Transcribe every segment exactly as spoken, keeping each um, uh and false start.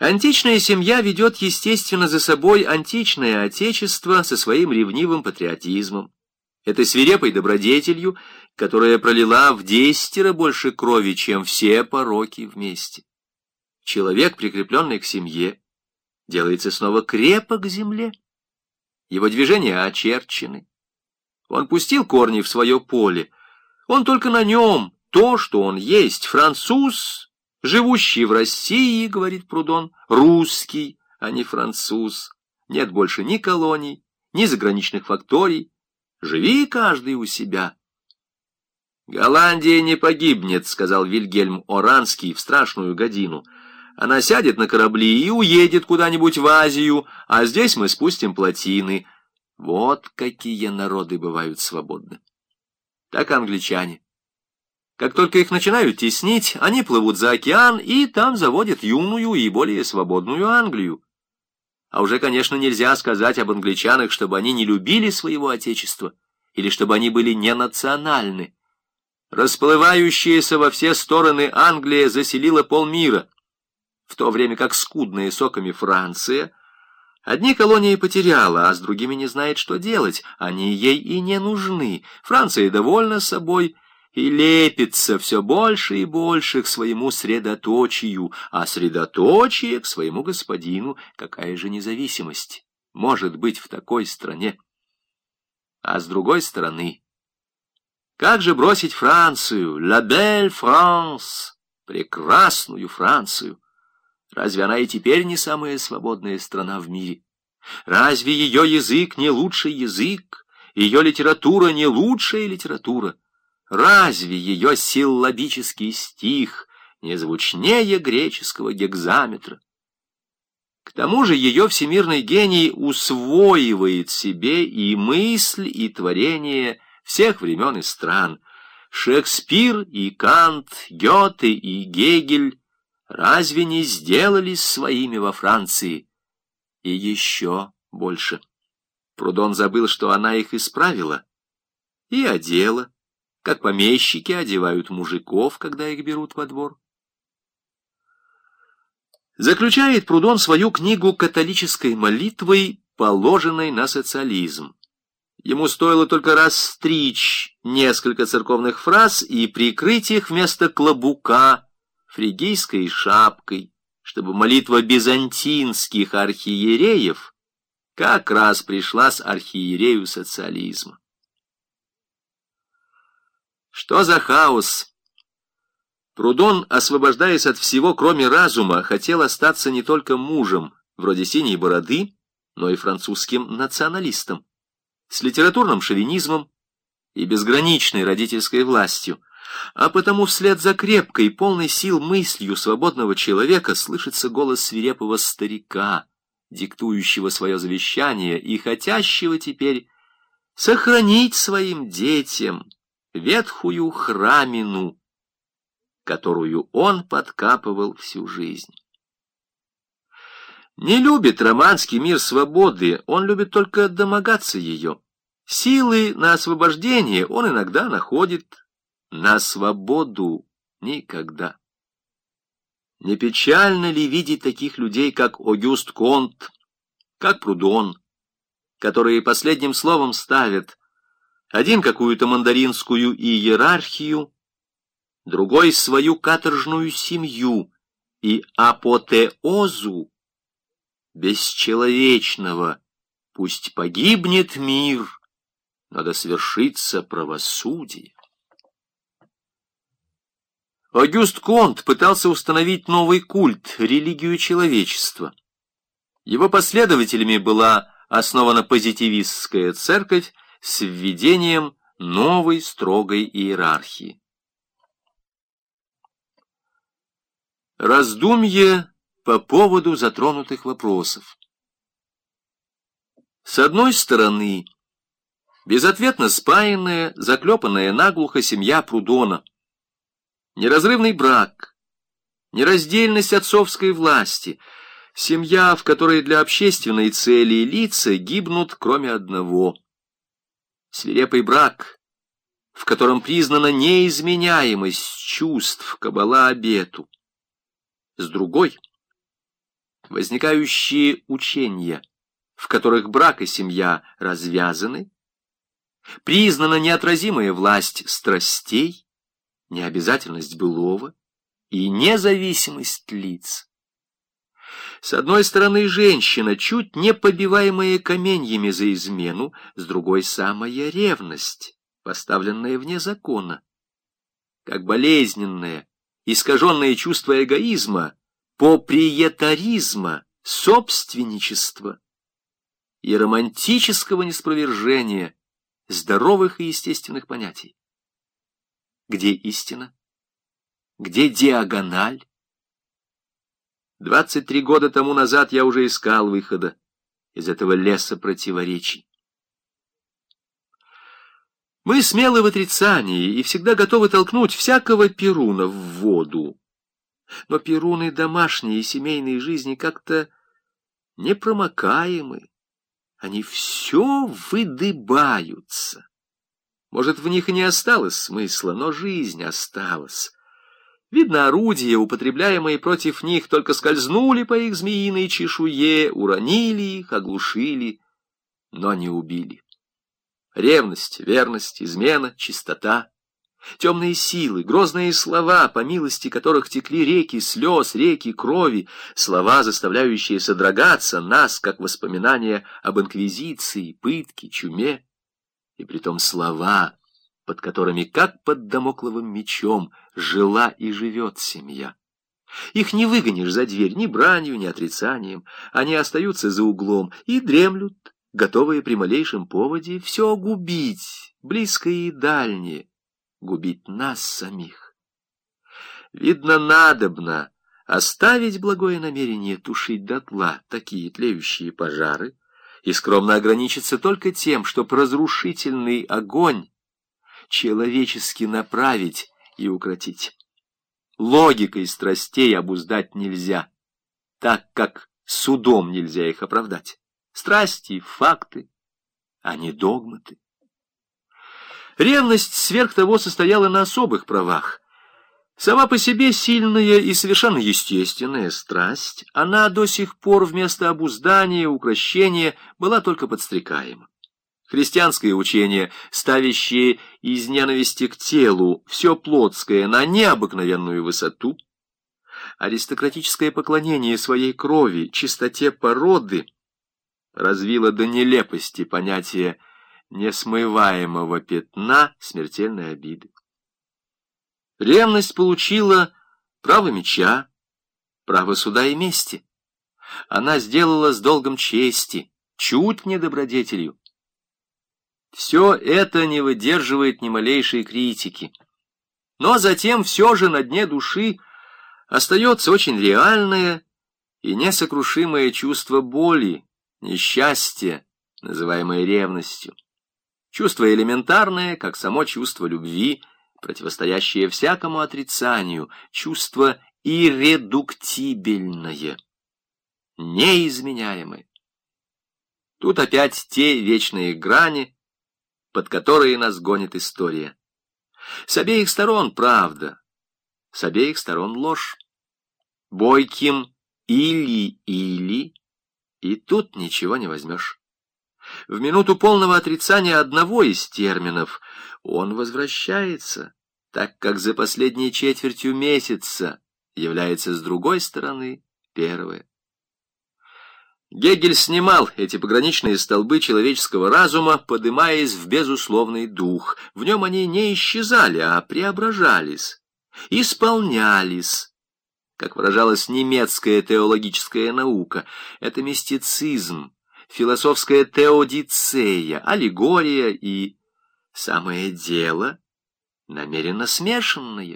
Античная семья ведет, естественно, за собой античное отечество со своим ревнивым патриотизмом, этой свирепой добродетелью, которая пролила в десятеро больше крови, чем все пороки вместе. Человек, прикрепленный к семье, делается снова крепок к земле. Его движения очерчены. Он пустил корни в свое поле. Он только на нем, то, что он есть, француз, живущий в России, говорит Прудон, русский, а не француз. Нет больше ни колоний, ни заграничных факторий. Живи каждый у себя. «Голландия не погибнет», — сказал Вильгельм Оранский в страшную годину. «Она сядет на корабли и уедет куда-нибудь в Азию, а здесь мы спустим плотины». Вот какие народы бывают свободны. Так англичане. Как только их начинают теснить, они плывут за океан и там заводят юную и более свободную Англию. А уже, конечно, нельзя сказать об англичанах, чтобы они не любили своего отечества или чтобы они были ненациональны. Расплывающаяся во все стороны Англия заселила полмира, в то время как скудная соками Франция одни колонии потеряла, а с другими не знает, что делать. Они ей и не нужны. Франция довольна собой и лепится все больше и больше к своему средоточию, а средоточие к своему господину. Какая же независимость может быть в такой стране? А с другой стороны, как же бросить Францию, la belle France, прекрасную Францию? Разве она и теперь не самая свободная страна в мире? Разве ее язык не лучший язык, ее литература не лучшая литература? Разве ее силлабический стих не звучнее греческого гекзаметра? К тому же ее всемирный гений усвоивает себе и мысль, и творение всех времен и стран. Шекспир и Кант, Гёте и Гегель разве не сделались своими во Франции? И еще больше. Прудон забыл, что она их исправила и одела, как помещики одевают мужиков, когда их берут во двор. Заключает Прудон свою книгу католической молитвой, положенной на социализм. Ему стоило только расстричь несколько церковных фраз и прикрыть их вместо клобука фригийской шапкой, чтобы молитва византинских архиереев как раз пришла с архиерею социализма. Что за хаос! Прудон, освобождаясь от всего, кроме разума, хотел остаться не только мужем, вроде синей бороды, но и французским националистом, с литературным шовинизмом и безграничной родительской властью. А потому вслед за крепкой, полной сил мыслью свободного человека слышится голос свирепого старика, диктующего свое завещание и хотящего теперь сохранить своим детям ветхую храмину, которую он подкапывал всю жизнь. Не любит романский мир свободы, он любит только домогаться ее. Силы на освобождение он иногда находит, на свободу никогда. Не печально ли видеть таких людей, как Огюст Конт, как Прудон, которые последним словом ставят один какую-то мандаринскую иерархию, другой свою каторжную семью и апотеозу бесчеловечного: пусть погибнет мир, но да свершится правосудие. Огюст Конт пытался установить новый культ, религию человечества. Его последователями была основана позитивистская церковь с введением новой строгой иерархии. Раздумье по поводу затронутых вопросов. С одной стороны, безответно спаянная, заклепанная наглухо семья Прудона, неразрывный брак, нераздельность отцовской власти, семья, в которой для общественной цели лица гибнут, кроме одного. Свирепый брак, в котором признана неизменяемость чувств кабала обету. С другой, возникающие учения, в которых брак и семья развязаны, признана неотразимая власть страстей, необязательность былого и независимость лиц. С одной стороны, женщина, чуть не побиваемая каменьями за измену, с другой — самая ревность, поставленная вне закона. Как болезненное, искаженное чувство эгоизма, поприетаризма, собственничества и романтического неспровержения здоровых и естественных понятий. Где истина? Где диагональ? Двадцать три года тому назад я уже искал выхода из этого леса противоречий. Мы смелы в отрицании и всегда готовы толкнуть всякого перуна в воду. Но перуны домашней и семейной жизни как-то непромокаемы. Они все выдыбаются. Может, в них и не осталось смысла, но жизнь осталась. Видно, орудия, употребляемые против них, только скользнули по их змеиной чешуе, уронили их, оглушили, но не убили. Ревность, верность, измена, чистота, темные силы, грозные слова, по милости которых текли реки слез, реки крови, слова, заставляющие содрогаться нас, как воспоминания об инквизиции, пытке, чуме, и притом слова, под которыми, как под дамокловым мечом, жила и живет семья. Их не выгонишь за дверь ни бранью, ни отрицанием, они остаются за углом и дремлют, готовые при малейшем поводе все губить, близкое и дальнее, губить нас самих. Видно, надобно оставить благое намерение тушить дотла такие тлеющие пожары и скромно ограничиться только тем, чтоб разрушительный огонь человечески направить и укротить. Логикой страстей обуздать нельзя, так как судом нельзя их оправдать. Страсти — факты, а не догматы. Ревность сверх того состояла на особых правах. Сама по себе сильная и совершенно естественная страсть, она до сих пор вместо обуздания, укрощения была только подстрекаема. Христианское учение, ставящее из ненависти к телу все плотское на необыкновенную высоту, аристократическое поклонение своей крови, чистоте породы, развило до нелепости понятие несмываемого пятна смертельной обиды. Ревность получила право меча, право суда и мести. Она сделала с долгом чести, чуть не добродетелью. Все это не выдерживает ни малейшей критики. Но затем все же на дне души остается очень реальное и несокрушимое чувство боли, несчастья, называемое ревностью. Чувство элементарное, как само чувство любви, противостоящее всякому отрицанию, чувство ирредуктибельное, неизменяемое. Тут опять те вечные грани, под которые нас гонит история. С обеих сторон правда, с обеих сторон ложь. Бойким или-или, и тут ничего не возьмешь. В минуту полного отрицания одного из терминов он возвращается, так как за последней четвертью месяца является с другой стороны первое. Гегель снимал эти пограничные столбы человеческого разума, подымаясь в безусловный дух. В нем они не исчезали, а преображались, исполнялись. Как выражалась немецкая теологическая наука, это мистицизм, философская теодицея, аллегория и самое дело намеренно смешанное.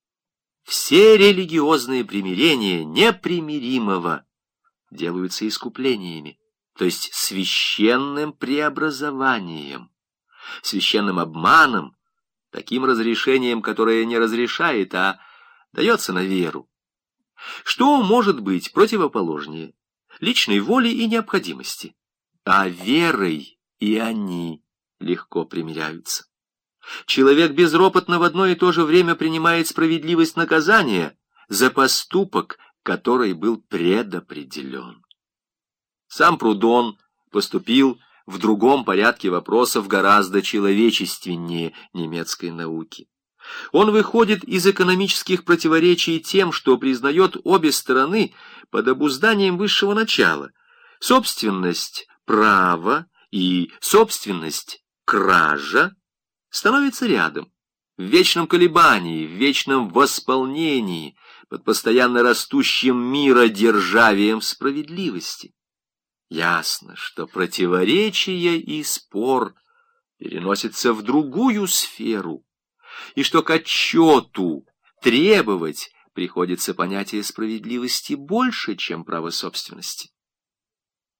Все религиозные примирения непримиримого делаются искуплениями, то есть священным преобразованием, священным обманом, таким разрешением, которое не разрешает, а дается на веру. Что может быть противоположнее личной воли и необходимости? А верой и они легко примиряются. Человек безропотно в одно и то же время принимает справедливость наказания за поступок, который был предопределен. Сам Прудон поступил в другом порядке вопросов гораздо человечественнее немецкой науки. Он выходит из экономических противоречий тем, что признает обе стороны под обузданием высшего начала. Собственность права и собственность кража становятся рядом, в вечном колебании, в вечном восполнении, под постоянно растущим миродержавием справедливости. Ясно, что противоречие и спор переносятся в другую сферу, и что к отчету требовать приходится понятие справедливости больше, чем право собственности.